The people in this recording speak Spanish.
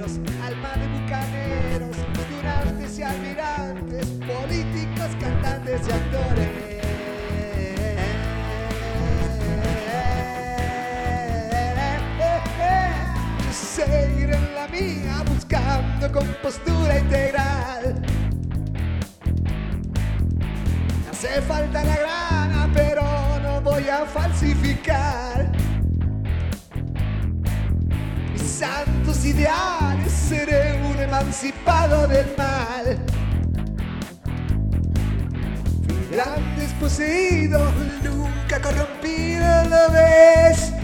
guerreros, alma de bucaneros, durantes y almirantes, políticos, cantantes y actores. Yo seguiré en la mía buscando compostura integral. Me hace falta la grana, pero no voy a falsificar mis santos ideales. Seré un emancipado del mal. Fui gran desposeído, nunca corrompido, ¿lo ves?